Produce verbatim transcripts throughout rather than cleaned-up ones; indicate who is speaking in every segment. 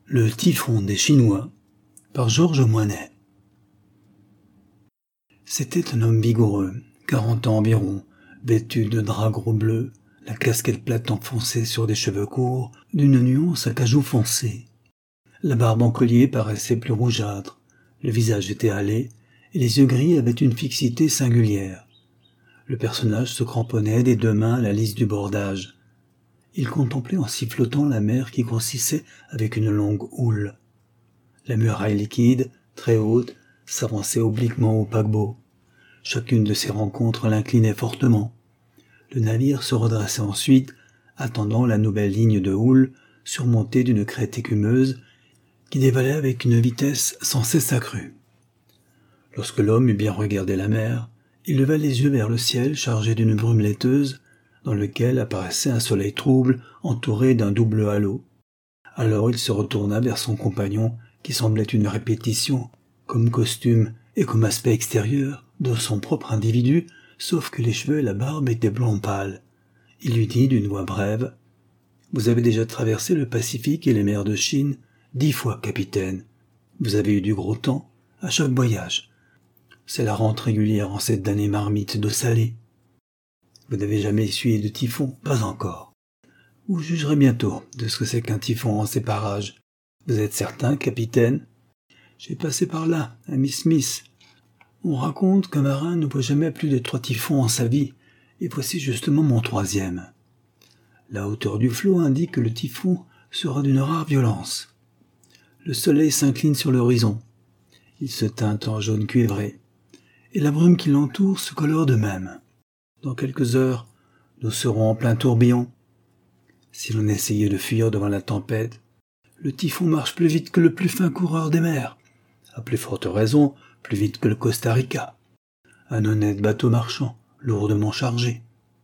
Speaker 1: Le typhon des Chinois par Georges Moinet. C'était un homme vigoureux, quarante ans environ, vêtu de drap gros bleu, la casquette plate enfoncée sur des cheveux courts, d'une nuance acajou foncé. La barbe en collier paraissait plus rougeâtre, le visage était hâlé, et les yeux gris avaient une fixité singulière. Le personnage se cramponnait des deux mains à la lisse du bordage. Il contemplait en sifflotant la mer qui grossissait avec une longue houle. La muraille liquide, très haute, s'avançait obliquement au paquebot. Chacune de ces rencontres l'inclinait fortement. Le navire se redressait ensuite, attendant la nouvelle ligne de houle surmontée d'une crête écumeuse qui dévalait avec une vitesse sans cesse accrue. Lorsque l'homme eut bien regardé la mer, il leva les yeux vers le ciel chargé d'une brume laiteuse, dans lequel apparaissait un soleil trouble entouré d'un double halo. Alors il se retourna vers son compagnon, qui semblait une répétition, comme costume et comme aspect extérieur, de son propre individu, sauf que les cheveux et la barbe étaient blancs pâles. Il lui dit d'une voix brève : « Vous avez déjà traversé le Pacifique et les mers de Chine dix fois, capitaine. Vous avez eu du gros temps à chaque voyage. C'est la rente régulière en cette damnée marmite d'eau salée. Vous n'avez jamais essuyé de typhon, pas encore. Vous jugerez bientôt de ce que c'est qu'un typhon en ces parages. Vous êtes certain, capitaine ? J'ai passé par là, à Miss Smith. On raconte qu'un marin ne voit jamais plus de trois typhons en sa vie, et voici justement mon troisième. La hauteur du flot indique que le typhon sera d'une rare violence. Le soleil s'incline sur l'horizon. Il se teinte en jaune cuivré, et la brume qui l'entoure se colore de même. Dans quelques heures, nous serons en plein tourbillon. Si l'on essayait de fuir devant la tempête, le typhon marche plus vite que le plus fin coureur des mers, à plus forte raison, plus vite que le Costa Rica, un honnête bateau marchand, lourdement chargé.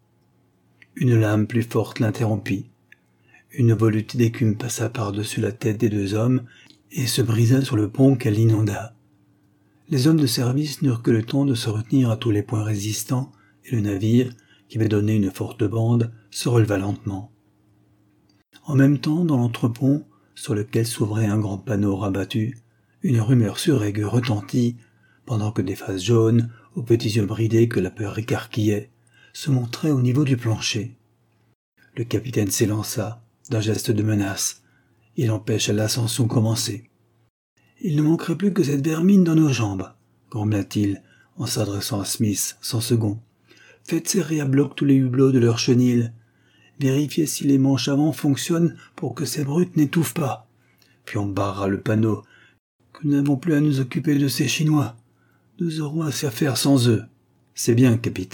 Speaker 1: Une lame plus forte l'interrompit. Une volute d'écume passa par-dessus la tête des deux hommes et se brisa sur le pont qu'elle inonda. Les hommes de service n'eurent que le temps de se retenir à tous les points résistants, et le navire, qui avait donné une forte bande, se releva lentement. En même temps, dans l'entrepont, sur lequel s'ouvrait un grand panneau rabattu, une rumeur suraiguë retentit, pendant que des faces jaunes, aux petits yeux bridés que la peur écarquillait, se montraient au niveau du plancher. Le capitaine s'élança, d'un geste de menace. Il empêcha l'ascension commencée. « Il ne manquerait plus que cette vermine dans nos jambes, » grommela-t-il, en s'adressant à Smith, sans second. « Faites serrer à bloc tous les hublots de leur chenille. Vérifiez si les manches avant fonctionnent pour que ces brutes n'étouffent pas. Puis on barrera le panneau, que nous n'avons plus à nous occuper de ces Chinois. Nous aurons assez à faire sans eux. C'est bien, capitaine. »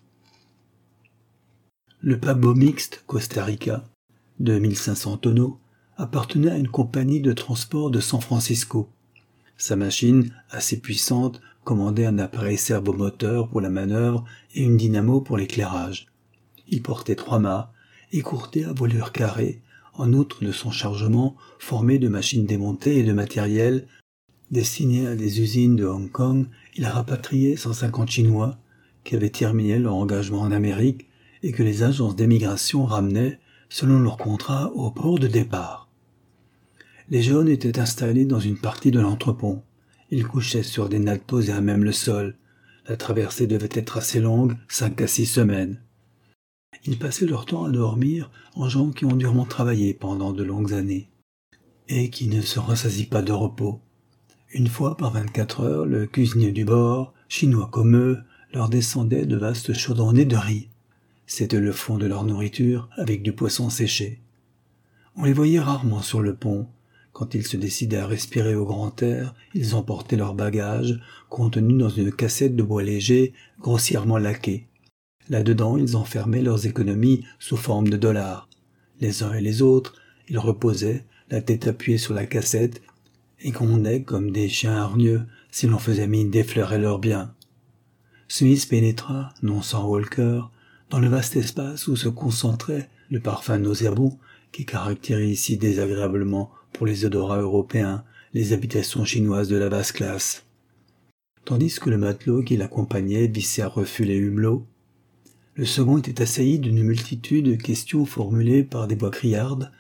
Speaker 1: Le paquebot mixte Costa Rica, de mille cinq cents tonneaux, appartenait à une compagnie de transport de San Francisco. Sa machine, assez puissante, commandait un appareil servomoteur pour la manœuvre et une dynamo pour l'éclairage. Il portait trois mâts, écourtés à voilure carrée, en outre de son chargement formé de machines démontées et de matériel. Destiné à des usines de Hong Kong, il rapatriait cent cinquante Chinois qui avaient terminé leur engagement en Amérique et que les agences d'émigration ramenaient, selon leur contrat, au port de départ. Les jeunes étaient installés dans une partie de l'entrepont. Ils couchaient sur des nattes posées à même le sol. La traversée devait être assez longue, cinq à six semaines. Ils passaient leur temps à dormir en gens qui ont durement travaillé pendant de longues années, et qui ne se rassasient pas de repos. Une fois par vingt-quatre heures, le cuisinier du bord, chinois comme eux, leur descendait de vastes chaudronnets de riz. C'était le fond de leur nourriture, avec du poisson séché. On les voyait rarement sur le pont. Quand ils se décidaient à respirer au grand air, ils emportaient leurs bagages, contenus dans une cassette de bois léger, grossièrement laquée. Là-dedans, ils enfermaient leurs économies sous forme de dollars. Les uns et les autres, ils reposaient, la tête appuyée sur la cassette, et grondaient comme des chiens hargneux si l'on faisait mine d'effleurer leurs biens. Smith pénétra, non sans Walker, dans le vaste espace où se concentrait le parfum nauséabond qui caractérise si désagréablement pour les odorats européens les habitations chinoises de la basse classe. Tandis que le matelot qui l'accompagnait vissait à refus les hublots, le second était assailli d'une multitude de questions formulées par des voix criardes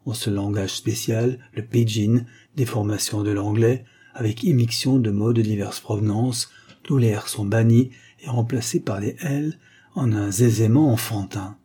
Speaker 1: en ce langage spécial, le pidgin, déformation de l'anglais, avec immixtion de mots de diverses provenances, tous les R sont bannis et remplacés par des L en un zézément enfantin.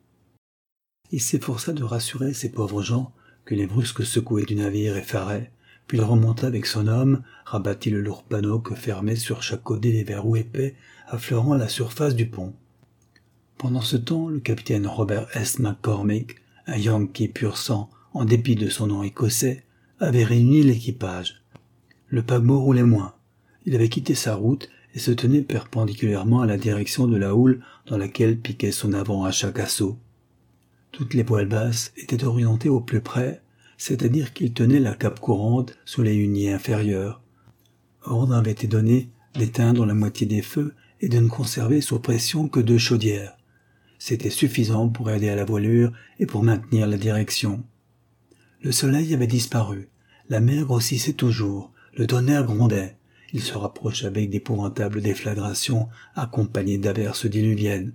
Speaker 1: Il s'efforça de rassurer ces pauvres gens que les brusques secouées du navire effaraient, puis il remonta avec son homme, rabattit le lourd panneau que fermaient sur chaque côté des verrous épais affleurant la surface du pont. Pendant ce temps, le capitaine Robert S. McCormick, un Yankee pur sang, en dépit de son nom écossais, avait réuni l'équipage. Le paquebot roulait moins. Il avait quitté sa route et se tenait perpendiculairement à la direction de la houle dans laquelle piquait son avant à chaque assaut. Toutes les voiles basses étaient orientées au plus près, c'est-à-dire qu'il tenait la cape courante sous les huniers inférieurs. Ordre avait été donné d'éteindre la moitié des feux et de ne conserver sous pression que deux chaudières. C'était suffisant pour aider à la voilure et pour maintenir la direction. Le soleil avait disparu, la mer grossissait toujours, le tonnerre grondait, il se rapprochait avec d'épouvantables déflagrations accompagnées d'averses diluviennes.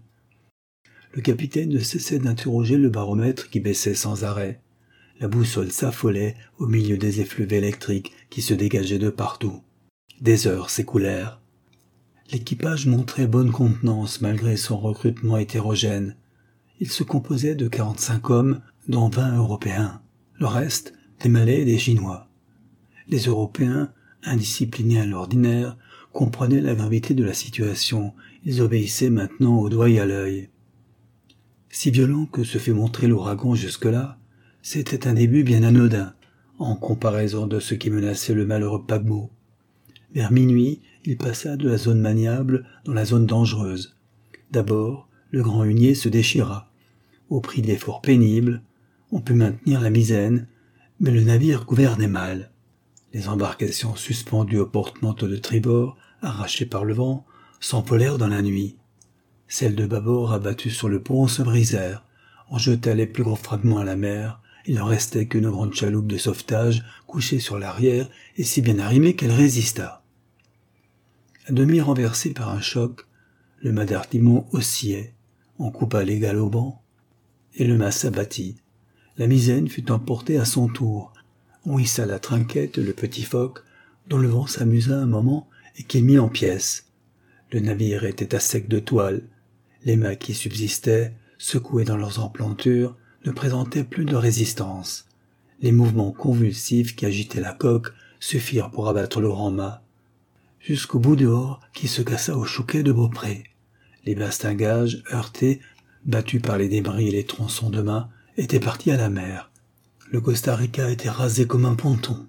Speaker 1: Le capitaine ne cessait d'interroger le baromètre qui baissait sans arrêt. La boussole s'affolait au milieu des effluves électriques qui se dégageaient de partout. Des heures s'écoulèrent. L'équipage montrait bonne contenance malgré son recrutement hétérogène. Il se composait de quarante-cinq hommes, dont vingt Européens. Le reste, des Malais et des Chinois. Les Européens, indisciplinés à l'ordinaire, comprenaient la gravité de la situation. Ils obéissaient maintenant au doigt et à l'œil. Si violent que se fût montré l'ouragan jusque-là, c'était un début bien anodin, en comparaison de ce qui menaçait le malheureux paquebot. Vers minuit, il passa de la zone maniable dans la zone dangereuse. D'abord, le grand hunier se déchira. Au prix d'efforts pénibles, on put maintenir la misaine, mais le navire gouvernait mal. Les embarcations suspendues au porte-manteau de tribord, arrachées par le vent, s'envolèrent dans la nuit. Celles de bâbord abattues sur le pont se brisèrent. On jeta les plus gros fragments à la mer. Il ne restait qu'une grande chaloupe de sauvetage couchée sur l'arrière et si bien arrimée qu'elle résista. À demi renversé par un choc, le mât d'artimon oscillait. On coupa les galopants et le mât s'abattit. La misaine fut emportée à son tour. On hissa la trinquette, le petit foc, dont le vent s'amusa un moment et qu'il mit en pièces. Le navire était à sec de toile. Les mâts qui subsistaient, secoués dans leurs emplantures, ne présentaient plus de résistance. Les mouvements convulsifs qui agitaient la coque suffirent pour abattre le grand mât. Jusqu'au bout dehors qui se cassa au chouquet de Beaupré. Les bastingages, heurtés, battus par les débris et les tronçons de mât, étaient partis à la mer. Le Costa Rica était rasé comme un ponton.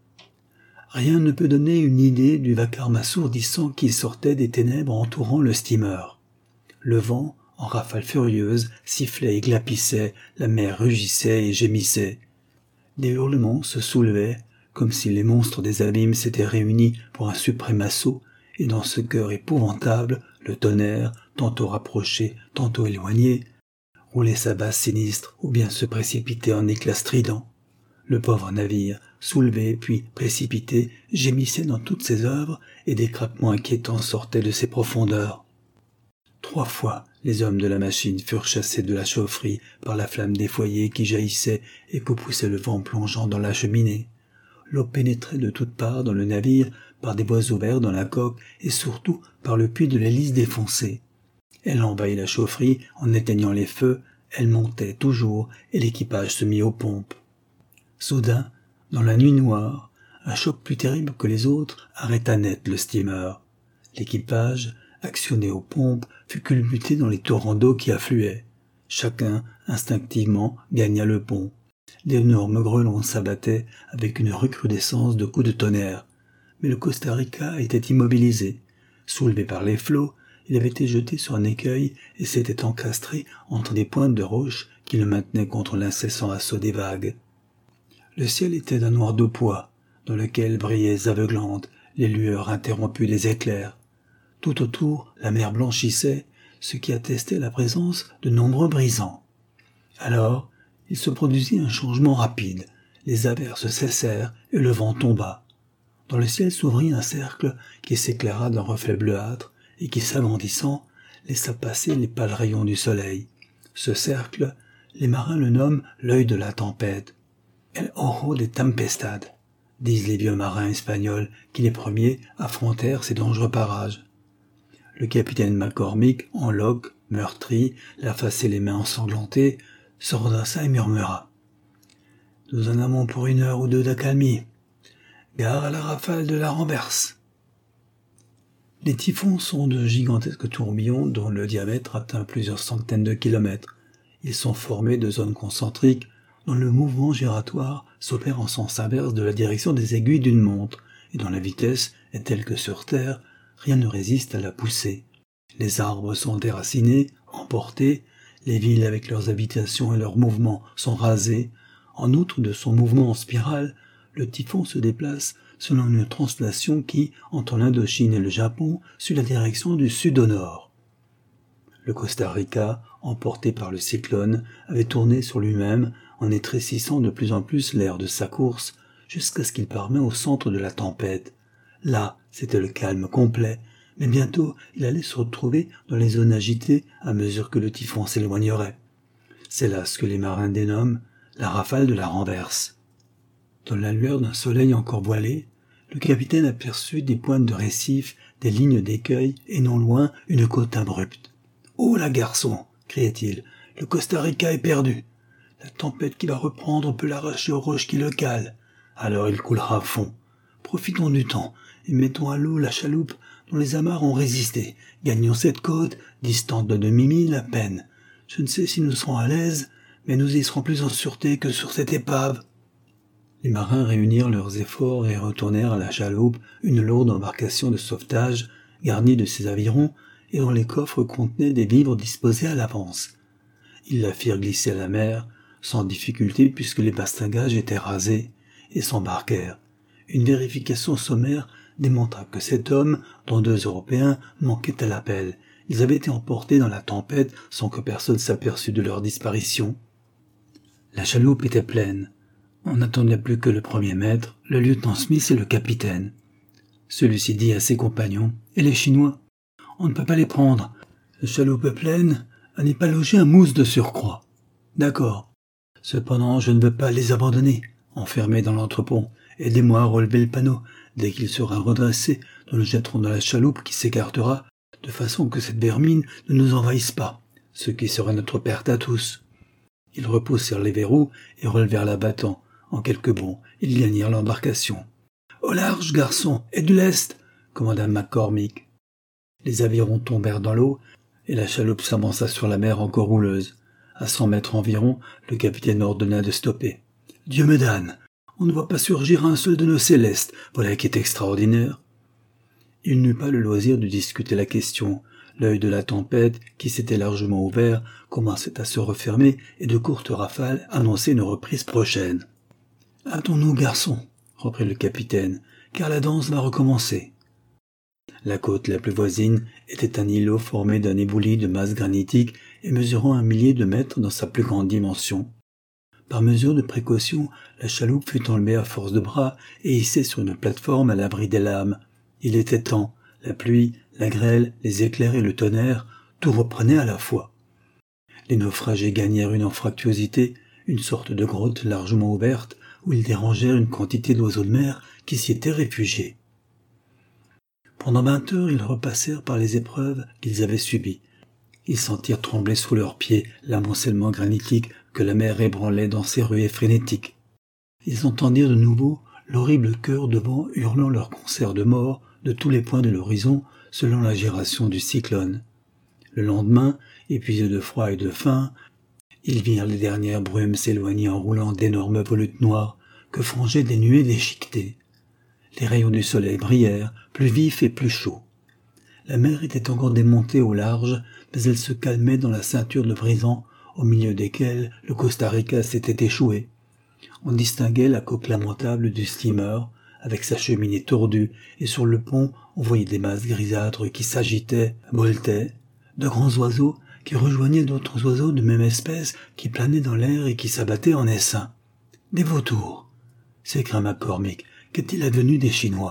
Speaker 1: Rien ne peut donner une idée du vacarme assourdissant qui sortait des ténèbres entourant le steamer. Le vent, en rafales furieuses, sifflait et glapissait, la mer rugissait et gémissait. Des hurlements se soulevaient, comme si les monstres des abîmes s'étaient réunis pour un suprême assaut, et dans ce cœur épouvantable, le tonnerre, tantôt rapproché, tantôt éloigné, roulait sa base sinistre ou bien se précipitait en éclats stridents. Le pauvre navire, soulevé puis précipité, gémissait dans toutes ses œuvres et des craquements inquiétants sortaient de ses profondeurs. Trois fois, les hommes de la machine furent chassés de la chaufferie par la flamme des foyers qui jaillissait et que poussait le vent plongeant dans la cheminée. L'eau pénétrait de toutes parts dans le navire par des bois ouverts dans la coque et surtout par le puits de l'hélice défoncé. Elle envahit la chaufferie en éteignant les feux, elle montait toujours et l'équipage se mit aux pompes. Soudain, dans la nuit noire, un choc plus terrible que les autres arrêta net le steamer. L'équipage, actionné aux pompes, fut culbuté dans les torrents d'eau qui affluaient. Chacun, instinctivement, gagna le pont. D'énormes grêlons s'abattaient avec une recrudescence de coups de tonnerre. Mais le Costa Rica était immobilisé. Soulevé par les flots, il avait été jeté sur un écueil et s'était encastré entre des pointes de roches qui le maintenaient contre l'incessant assaut des vagues. Le ciel était d'un noir de pois, dans lequel brillaient aveuglantes les lueurs interrompues des éclairs. Tout autour, la mer blanchissait, ce qui attestait la présence de nombreux brisants. Alors, il se produisit un changement rapide. Les averses cessèrent et le vent tomba. Dans le ciel s'ouvrit un cercle qui s'éclaira d'un reflet bleuâtre et qui, s'agrandissant, laissa passer les pâles rayons du soleil. Ce cercle, les marins le nomment l'œil de la tempête. El Ojo de Tempestad, disent les vieux marins espagnols qui les premiers affrontèrent ces dangereux parages. Le capitaine McCormick, en loques, meurtri, la face et les mains ensanglantées, se redressa et murmura. « Nous en avons pour une heure ou deux d'accalmie. Gare à la rafale de la renverse. » Les typhons sont de gigantesques tourbillons dont le diamètre atteint plusieurs centaines de kilomètres. Ils sont formés de zones concentriques dont le mouvement giratoire s'opère en sens inverse de la direction des aiguilles d'une montre et dont la vitesse est telle que sur Terre, rien ne résiste à la poussée. Les arbres sont déracinés, emportés, les villes avec leurs habitations et leurs mouvements sont rasées. En outre de son mouvement en spirale, le typhon se déplace selon une translation qui, entre l'Indochine et le Japon, suit la direction du sud au nord. Le Costa Rica, emporté par le cyclone, avait tourné sur lui-même en étrécissant de plus en plus l'air de sa course jusqu'à ce qu'il parvint au centre de la tempête. Là, c'était le calme complet, mais bientôt il allait se retrouver dans les zones agitées à mesure que le typhon s'éloignerait. C'est là ce que les marins dénomment la rafale de la renverse. Dans la lueur d'un soleil encore voilé, le capitaine aperçut des pointes de récifs, des lignes d'écueils et non loin une côte abrupte. « Oh là, garçon !» criait-il. « Le Costa Rica est perdu. La tempête qui va reprendre peut l'arracher aux roches qui le calent. Alors il coulera à fond. Profitons du temps et mettons à l'eau la chaloupe dont les amarres ont résisté. Gagnons cette côte, distante de demi-mille à peine. Je ne sais si nous serons à l'aise, mais nous y serons plus en sûreté que sur cette épave. » Les marins réunirent leurs efforts et retournèrent à la chaloupe, une lourde embarcation de sauvetage garnie de ses avirons et dont les coffres contenaient des vivres disposés à l'avance. Ils la firent glisser à la mer, sans difficulté puisque les bastingages étaient rasés, et s'embarquèrent. Une vérification sommaire démontra que cet homme, dont deux Européens, manquaient à l'appel. Ils avaient été emportés dans la tempête sans que personne s'aperçût de leur disparition. La chaloupe était pleine. On n'attendait plus que le premier maître, le lieutenant Smith et le capitaine. Celui-ci dit à ses compagnons, « Et les Chinois? On ne peut pas les prendre. La chaloupe est pleine, à n'y pas loger un mousse de surcroît. » « D'accord. Cependant, je ne veux pas les abandonner, enfermés dans l'entrepont. Aidez-moi à relever le panneau. Dès qu'il sera redressé, nous le jetterons dans la chaloupe qui s'écartera, de façon que cette vermine ne nous envahisse pas, ce qui sera notre perte à tous. » Ils repoussèrent les verrous et relevèrent l'abattant. En quelques bonds, ils gagnèrent l'embarcation. « Au large, garçon, et du lest !» commanda McCormick. Les avirons tombèrent dans l'eau, et la chaloupe s'avança sur la mer encore rouleuse. À cent mètres environ, le capitaine ordonna de stopper. « Dieu me damne, on ne voit pas surgir un seul de nos célestes, voilà qui est extraordinaire. » Il n'eut pas le loisir de discuter la question. L'œil de la tempête, qui s'était largement ouvert, commençait à se refermer et de courtes rafales annonçaient une reprise prochaine. « Hâtons-nous, garçons, » reprit le capitaine, « car la danse va recommencer. » La côte la plus voisine était un îlot formé d'un éboulis de masse granitique et mesurant un millier de mètres dans sa plus grande dimension. Par mesure de précaution, la chaloupe fut enlevée à force de bras et hissée sur une plateforme à l'abri des lames. Il était temps. La pluie, la grêle, les éclairs et le tonnerre, tout reprenait à la fois. Les naufragés gagnèrent une anfractuosité, une sorte de grotte largement ouverte, où ils dérangèrent une quantité d'oiseaux de mer qui s'y étaient réfugiés. Pendant vingt heures, ils repassèrent par les épreuves qu'ils avaient subies. Ils sentirent trembler sous leurs pieds l'amoncellement granitique que la mer ébranlait dans ses ruées frénétiques. Ils entendirent de nouveau l'horrible chœur de vent hurlant leur concert de mort de tous les points de l'horizon selon la gyration du cyclone. Le lendemain, épuisés de froid et de faim, ils virent les dernières brumes s'éloigner en roulant d'énormes volutes noires que frangeaient des nuées déchiquetées. Les rayons du soleil brillèrent, plus vifs et plus chauds. La mer était encore démontée au large, mais elle se calmait dans la ceinture de brisants, au milieu desquels le Costa Rica s'était échoué. On distinguait la coque lamentable du steamer, avec sa cheminée tordue, et sur le pont, on voyait des masses grisâtres qui s'agitaient, voletaient, de grands oiseaux qui rejoignaient d'autres oiseaux de même espèce qui planaient dans l'air et qui s'abattaient en essaim. « Des vautours !» s'écria McCormick. « Qu'est-il advenu des Chinois ?»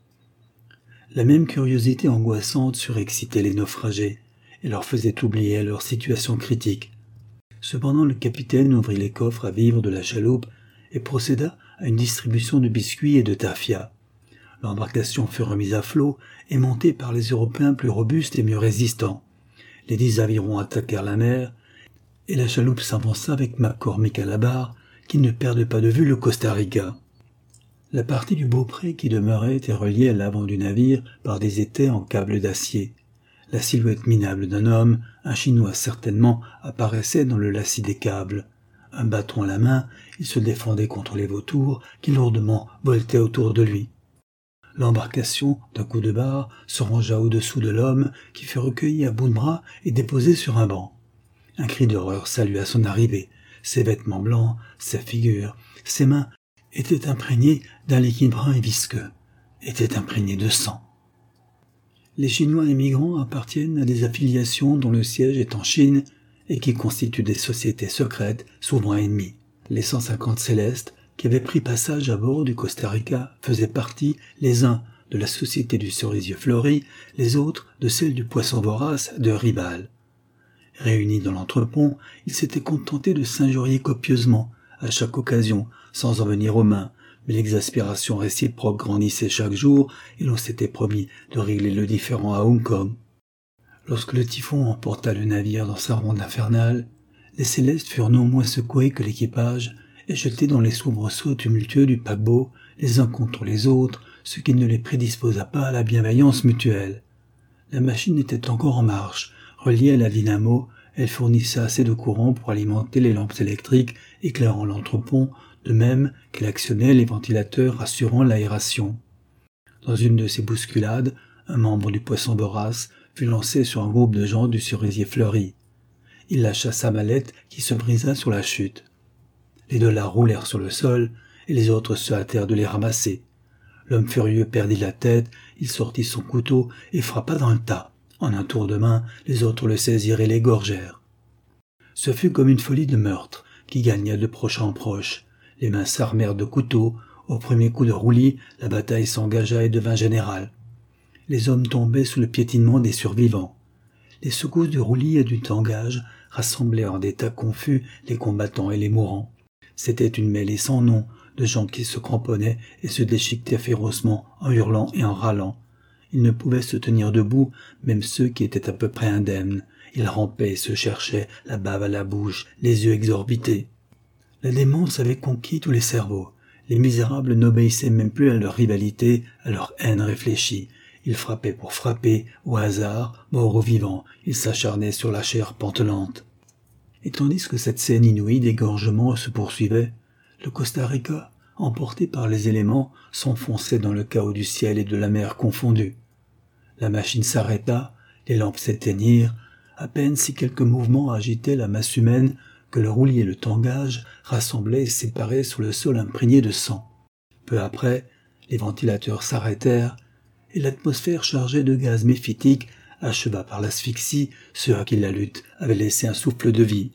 Speaker 1: La même curiosité angoissante surexcitait les naufragés et leur faisait oublier leur situation critique. Cependant, le capitaine ouvrit les coffres à vivres de la chaloupe et procéda à une distribution de biscuits et de tafia. L'embarcation fut remise à flot et montée par les Européens plus robustes et mieux résistants. Les dix avirons attaquèrent la mer, et la chaloupe s'avança avec McCormick à la barre, qui ne perdait pas de vue le Costa Rica. La partie du Beaupré qui demeurait était reliée à l'avant du navire par des étais en câbles d'acier. La silhouette minable d'un homme, un Chinois certainement, apparaissait dans le lacis des câbles. Un bâton à la main, il se défendait contre les vautours qui lourdement voletaient autour de lui. L'embarcation, d'un coup de barre, se rangea au-dessous de l'homme qui fut recueilli à bout de bras et déposé sur un banc. Un cri d'horreur salua son arrivée. Ses vêtements blancs, sa figure, ses mains étaient imprégnés d'un liquide brun et visqueux, étaient imprégnés de sang. Les Chinois émigrants appartiennent à des affiliations dont le siège est en Chine et qui constituent des sociétés secrètes, souvent ennemies. Les cent cinquante célestes qui avaient pris passage à bord du Costa Rica faisaient partie, les uns, de la Société du Cerisier Fleuri, les autres de celle du Poisson Vorace de Ribal. Réunis dans l'entrepont, ils s'étaient contentés de s'injurier copieusement, à chaque occasion, sans en venir aux mains, mais l'exaspération réciproque grandissait chaque jour et l'on s'était promis de régler le différend à Hong Kong. Lorsque le typhon emporta le navire dans sa ronde infernale, les célestes furent non moins secoués que l'équipage et jetés dans les soubresauts tumultueux du paquebot, les uns contre les autres, ce qui ne les prédisposa pas à la bienveillance mutuelle. La machine était encore en marche. Reliée à la dynamo, elle fournissait assez de courant pour alimenter les lampes électriques éclairant l'entrepont, de même qu'elle actionnait les ventilateurs assurant l'aération. Dans une de ces bousculades, un membre du Poisson Vorace fut lancé sur un groupe de gens du Cerisier Fleuri. Il lâcha sa mallette qui se brisa sur la chute. Les dollars roulèrent sur le sol et les autres se hâtèrent de les ramasser. L'homme furieux perdit la tête, il sortit son couteau et frappa dans le tas. En un tour de main, les autres le saisirent et l'égorgèrent. Ce fut comme une folie de meurtre qui gagna de proche en proche. Les mains s'armèrent de couteaux. Au premier coup de roulis, la bataille s'engagea et devint générale. Les hommes tombaient sous le piétinement des survivants. Les secousses du roulis et du tangage rassemblaient en des tas confus les combattants et les mourants. C'était une mêlée sans nom de gens qui se cramponnaient et se déchiquetaient férocement en hurlant et en râlant. Ils ne pouvaient se tenir debout, même ceux qui étaient à peu près indemnes. Ils rampaient et se cherchaient, la bave à la bouche, les yeux exorbités. La démence avait conquis tous les cerveaux. Les misérables n'obéissaient même plus à leur rivalité, à leur haine réfléchie. Ils frappaient pour frapper, au hasard, morts ou vivants. Ils s'acharnaient sur la chair pantelante. Et tandis que cette scène inouïe d'égorgement se poursuivait, le Costa Rica, emporté par les éléments, s'enfonçait dans le chaos du ciel et de la mer confondus. La machine s'arrêta, les lampes s'éteignirent, à peine si quelques mouvements agitaient la masse humaine que le roulis et le tangage rassemblaient et séparaient sur le sol imprégné de sang. Peu après, les ventilateurs s'arrêtèrent et l'atmosphère chargée de gaz méphitique acheva par l'asphyxie ceux à qui la lutte avait laissé un souffle de vie.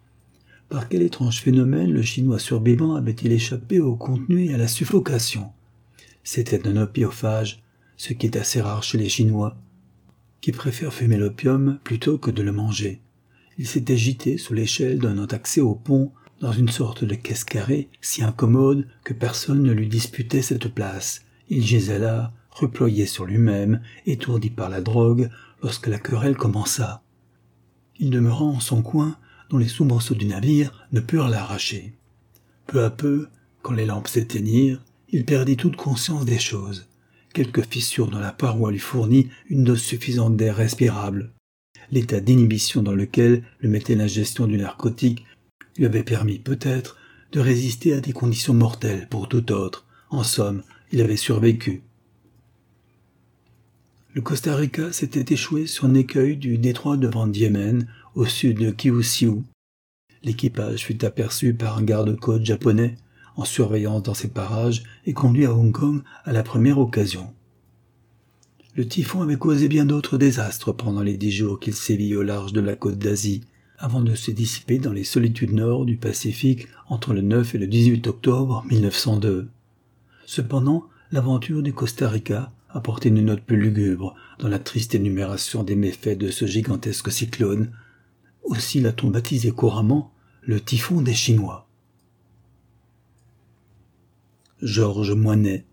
Speaker 1: Par quel étrange phénomène le Chinois survivant avait-il échappé au contenu et à la suffocation? C'était un opiophage, ce qui est assez rare chez les Chinois, qui préfèrent fumer l'opium plutôt que de le manger. Il s'était gîté sous l'échelle donnant accès au pont, dans une sorte de caisse carrée si incommode que personne ne lui disputait cette place. Il gisait là, reployé sur lui-même, étourdi par la drogue, lorsque la querelle commença. Il demeura en son coin, dont les soubresauts du navire ne purent l'arracher. Peu à peu, quand les lampes s'éteignirent, il perdit toute conscience des choses. Quelques fissures dans la paroi lui fournit une dose suffisante d'air respirable. L'état d'inhibition dans lequel le mettait l'ingestion du narcotique lui avait permis, peut-être, de résister à des conditions mortelles pour tout autre. En somme, il avait survécu. Le Costa Rica s'était échoué sur un écueil du détroit de Van Diemen, au sud de Kyushu. L'équipage fut aperçu par un garde-côte japonais, en surveillance dans ces parages, et conduit à Hong Kong à la première occasion. Le typhon avait causé bien d'autres désastres pendant les dix jours qu'il sévit au large de la côte d'Asie, avant de se dissiper dans les solitudes nord du Pacifique entre le neuf et le dix-huit octobre mille neuf cent deux. Cependant, l'aventure du Costa Rica apportait une note plus lugubre dans la triste énumération des méfaits de ce gigantesque cyclone. Aussi l'a-t-on baptisé couramment le typhon des Chinois. Georges Moinet.